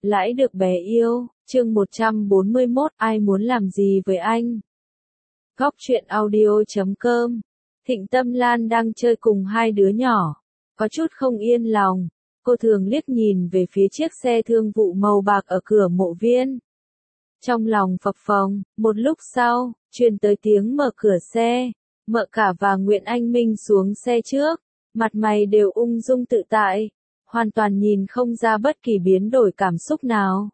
Lãi được bé yêu, chương 141, ai muốn làm gì với anh? Góc truyện audio.com. Thịnh Tâm Lan đang chơi cùng hai đứa nhỏ, có chút không yên lòng, cô thường liếc nhìn về phía chiếc xe thương vụ màu bạc ở cửa mộ viên. Trong lòng phập phồng, một lúc sau, truyền tới tiếng mở cửa xe, Mợ Cả và Nguyễn Anh Minh xuống xe trước, mặt mày đều ung dung tự tại, hoàn toàn nhìn không ra bất kỳ biến đổi cảm xúc nào.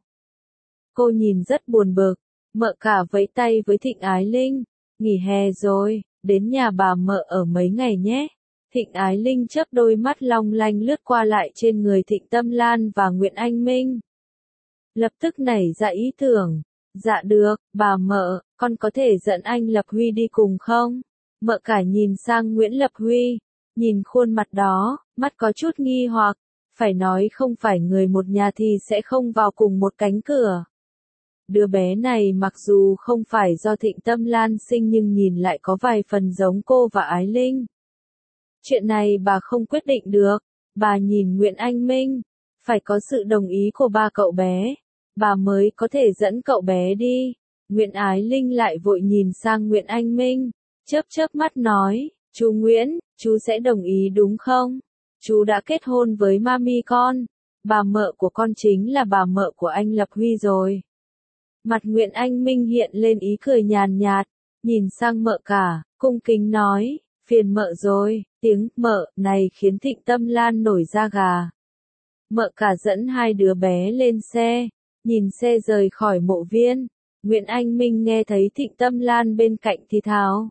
Cô nhìn rất buồn bực, Mợ Cả vẫy tay với Thịnh Ái Linh, nghỉ hè rồi, đến nhà bà Mợ ở mấy ngày nhé. Thịnh Ái Linh chớp đôi mắt long lanh lướt qua lại trên người Thịnh Tâm Lan và Nguyễn Anh Minh. Lập tức nảy ra ý tưởng, dạ được, bà Mợ, con có thể dẫn anh Lập Huy đi cùng không? Mợ Cả nhìn sang Nguyễn Lập Huy, nhìn khuôn mặt đó, mắt có chút nghi hoặc, phải nói không phải người một nhà thì sẽ không vào cùng một cánh cửa. Đứa bé này mặc dù không phải do Thịnh Tâm Lan sinh nhưng nhìn lại có vài phần giống cô và Ái Linh. Chuyện này bà không quyết định được, bà nhìn Nguyễn Anh Minh, phải có sự đồng ý của ba cậu bé, bà mới có thể dẫn cậu bé đi. Nguyễn Ái Linh lại vội nhìn sang Nguyễn Anh Minh, chớp chớp mắt nói, chú Nguyễn, chú sẽ đồng ý đúng không? Chú đã kết hôn với mami con, bà Mợ của con chính là bà Mợ của anh Lập Huy rồi. Mặt Nguyễn Anh Minh hiện lên ý cười nhàn nhạt, nhìn sang Mợ Cả, cung kính nói, phiền Mợ rồi, tiếng Mợ này khiến Thịnh Tâm Lan nổi da gà. Mợ Cả dẫn hai đứa bé lên xe, nhìn xe rời khỏi mộ viên, Nguyễn Anh Minh nghe thấy Thịnh Tâm Lan bên cạnh thì thào.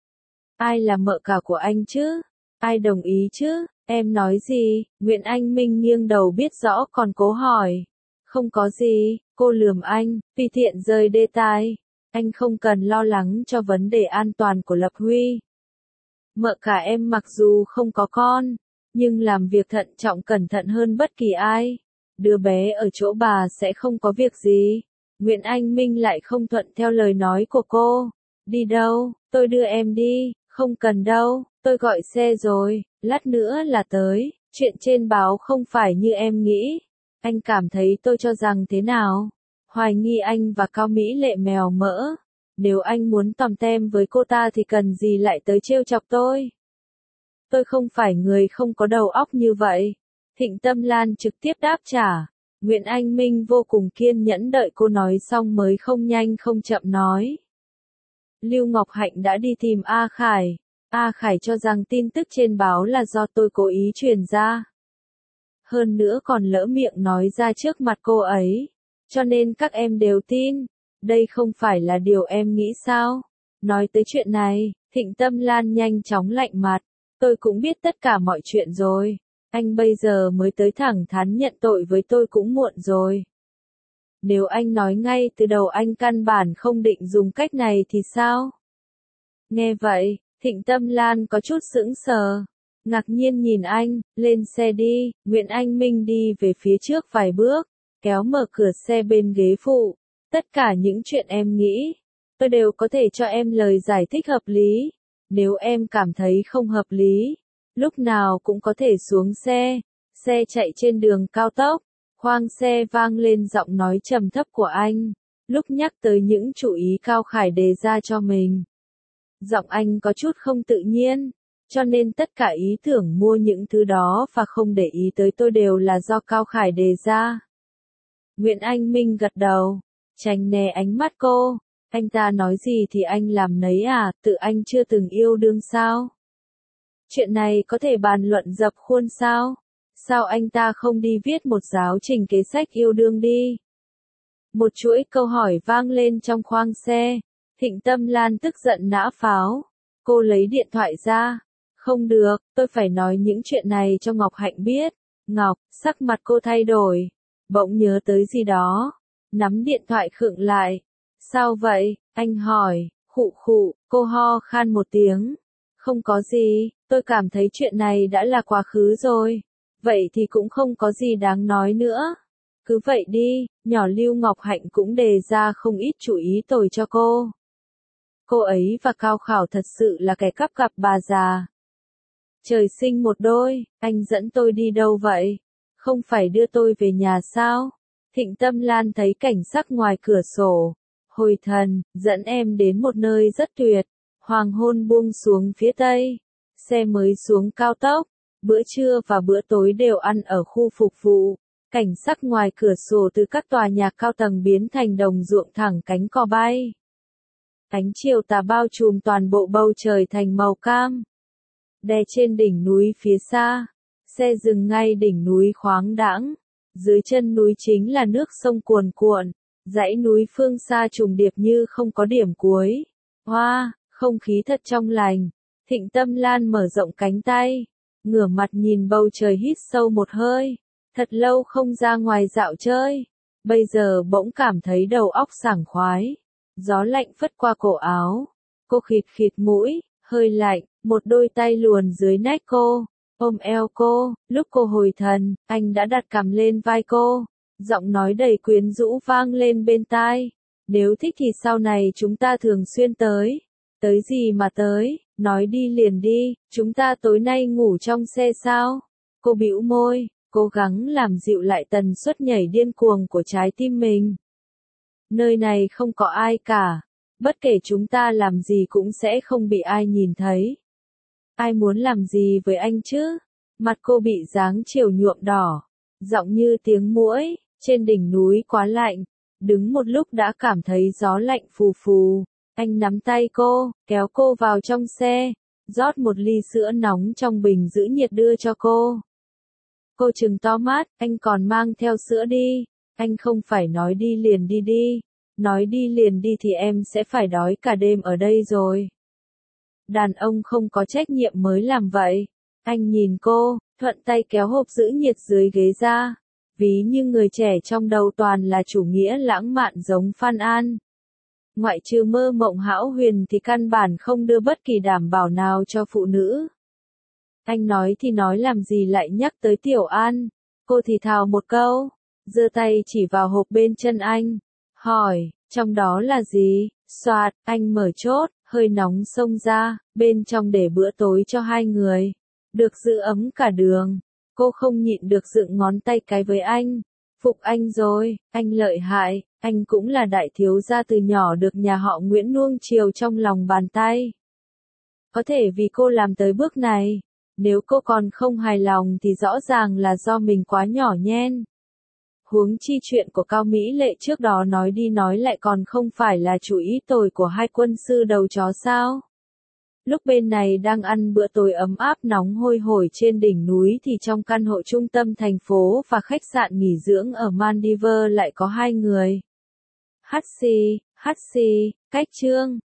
Ai là Mợ Cả của anh chứ? Ai đồng ý chứ? Em nói gì? Nguyễn Anh Minh nghiêng đầu biết rõ còn cố hỏi. Không có gì, cô lườm anh, tùy tiện rời đề tài. Anh không cần lo lắng cho vấn đề an toàn của Lập Huy. Mợ Cả em mặc dù không có con, nhưng làm việc thận trọng cẩn thận hơn bất kỳ ai. Đứa bé ở chỗ bà sẽ không có việc gì. Nguyễn Anh Minh lại không thuận theo lời nói của cô. Đi đâu, tôi đưa em đi, không cần đâu, tôi gọi xe rồi, lát nữa là tới, chuyện trên báo không phải như em nghĩ. Anh cảm thấy tôi cho rằng thế nào? Hoài nghi anh và Cao Mỹ Lệ mèo mỡ. Nếu anh muốn tòm tem với cô ta thì cần gì lại tới trêu chọc tôi? Tôi không phải người không có đầu óc như vậy. Thịnh Tâm Lan trực tiếp đáp trả. Nguyễn Anh Minh vô cùng kiên nhẫn đợi cô nói xong mới không nhanh không chậm nói. Lưu Ngọc Hạnh đã đi tìm A Khải. A Khải cho rằng tin tức trên báo là do tôi cố ý truyền ra. Hơn nữa còn lỡ miệng nói ra trước mặt cô ấy. Cho nên các em đều tin. Đây không phải là điều em nghĩ sao? Nói tới chuyện này, Thịnh Tâm Lan nhanh chóng lạnh mặt. Tôi cũng biết tất cả mọi chuyện rồi. Anh bây giờ mới tới thẳng thắn nhận tội với tôi cũng muộn rồi. Nếu anh nói ngay từ đầu anh căn bản không định dùng cách này thì sao? Nghe vậy, Thịnh Tâm Lan có chút sững sờ. Ngạc nhiên nhìn anh, lên xe đi. Nguyễn Anh Minh đi về phía trước vài bước, kéo mở cửa xe bên ghế phụ. Tất cả những chuyện em nghĩ, tôi đều có thể cho em lời giải thích hợp lý. Nếu em cảm thấy không hợp lý, lúc nào cũng có thể xuống xe. Xe chạy trên đường cao tốc, khoang xe vang lên giọng nói trầm thấp của anh, lúc nhắc tới những chủ ý Cao Khải đề ra cho mình. Giọng anh có chút không tự nhiên, cho nên tất cả ý tưởng mua những thứ đó và không để ý tới tôi đều là do Cao Khải đề ra. Nguyễn Anh Minh gật đầu, tránh né ánh mắt cô. Anh ta nói gì thì anh làm nấy à, tự anh chưa từng yêu đương sao? Chuyện này có thể bàn luận dập khuôn sao? Sao anh ta không đi viết một giáo trình kế sách yêu đương đi? Một chuỗi câu hỏi vang lên trong khoang xe. Thịnh Tâm Lan tức giận nã pháo. Cô lấy điện thoại ra. Không được, tôi phải nói những chuyện này cho Ngọc Hạnh biết. Ngọc, sắc mặt cô thay đổi. Bỗng nhớ tới gì đó. Nắm điện thoại khựng lại. Sao vậy? Anh hỏi. Khụ khụ, cô ho khan một tiếng. Không có gì, tôi cảm thấy chuyện này đã là quá khứ rồi. Vậy thì cũng không có gì đáng nói nữa. Cứ vậy đi, nhỏ Lưu Ngọc Hạnh cũng đề ra không ít chủ ý tồi cho cô. Cô ấy và Cao Khảo thật sự là kẻ cắp cặp bà già. Trời sinh một đôi, anh dẫn tôi đi đâu vậy? Không phải đưa tôi về nhà sao? Thịnh Tâm Lan thấy cảnh sắc ngoài cửa sổ. Hồi thần, dẫn em đến một nơi rất tuyệt. Hoàng hôn buông xuống phía tây. Xe mới xuống cao tốc. Bữa trưa và bữa tối đều ăn ở khu phục vụ. Cảnh sắc ngoài cửa sổ từ các tòa nhà cao tầng biến thành đồng ruộng thẳng cánh cò bay. Ánh chiều tà bao trùm toàn bộ bầu trời thành màu cam. Đè trên đỉnh núi phía xa. Xe dừng ngay đỉnh núi khoáng đãng. Dưới chân núi chính là nước sông cuồn cuộn. Dãy núi phương xa trùng điệp như không có điểm cuối. Hoa, không khí thật trong lành. Thịnh Tâm Lan mở rộng cánh tay. Ngửa mặt nhìn bầu trời hít sâu một hơi. Thật lâu không ra ngoài dạo chơi. Bây giờ bỗng cảm thấy đầu óc sảng khoái. Gió lạnh phất qua cổ áo. Cô khịt khịt mũi, hơi lạnh, một đôi tay luồn dưới nách cô. Ôm eo cô, lúc cô hồi thần, anh đã đặt cằm lên vai cô. Giọng nói đầy quyến rũ vang lên bên tai. Nếu thích thì sau này chúng ta thường xuyên tới. Tới gì mà tới, nói đi liền đi, chúng ta tối nay ngủ trong xe sao? Cô bĩu môi, cố gắng làm dịu lại tần suất nhảy điên cuồng của trái tim mình. Nơi này không có ai cả. Bất kể chúng ta làm gì cũng sẽ không bị ai nhìn thấy. Ai muốn làm gì với anh chứ? Mặt cô bị dáng chiều nhuộm đỏ. Giọng như tiếng muỗi, trên đỉnh núi quá lạnh. Đứng một lúc đã cảm thấy gió lạnh phù phù. Anh nắm tay cô, kéo cô vào trong xe. Rót một ly sữa nóng trong bình giữ nhiệt đưa cho cô. Cô trừng to mắt, anh còn mang theo sữa đi. Anh không phải nói đi liền đi đi. Nói đi liền đi thì em sẽ phải đói cả đêm ở đây rồi. Đàn ông không có trách nhiệm mới làm vậy. Anh nhìn cô, thuận tay kéo hộp giữ nhiệt dưới ghế ra. Ví như người trẻ trong đầu toàn là chủ nghĩa lãng mạn giống Phan An. Ngoại trừ mơ mộng hão huyền thì căn bản không đưa bất kỳ đảm bảo nào cho phụ nữ. Anh nói thì nói làm gì lại nhắc tới Tiểu An. Cô thì thào một câu, giơ tay chỉ vào hộp bên chân anh. Hỏi, trong đó là gì? Soạt, anh mở chốt, hơi nóng xông ra, bên trong để bữa tối cho hai người. Được giữ ấm cả đường. Cô không nhịn được dựng ngón tay cái với anh. Phục anh rồi, anh lợi hại, anh cũng là đại thiếu gia từ nhỏ được nhà họ Nguyễn nuông chiều trong lòng bàn tay. Có thể vì cô làm tới bước này. Nếu cô còn không hài lòng thì rõ ràng là do mình quá nhỏ nhen. Huống chi chuyện của Cao Mỹ Lệ trước đó nói đi nói lại còn không phải là chủ ý tồi của hai quân sư đầu chó sao? Lúc bên này đang ăn bữa tối ấm áp nóng hôi hổi trên đỉnh núi thì trong căn hộ trung tâm thành phố và khách sạn nghỉ dưỡng ở Maldives lại có hai người. Hắt xì, cách Trương.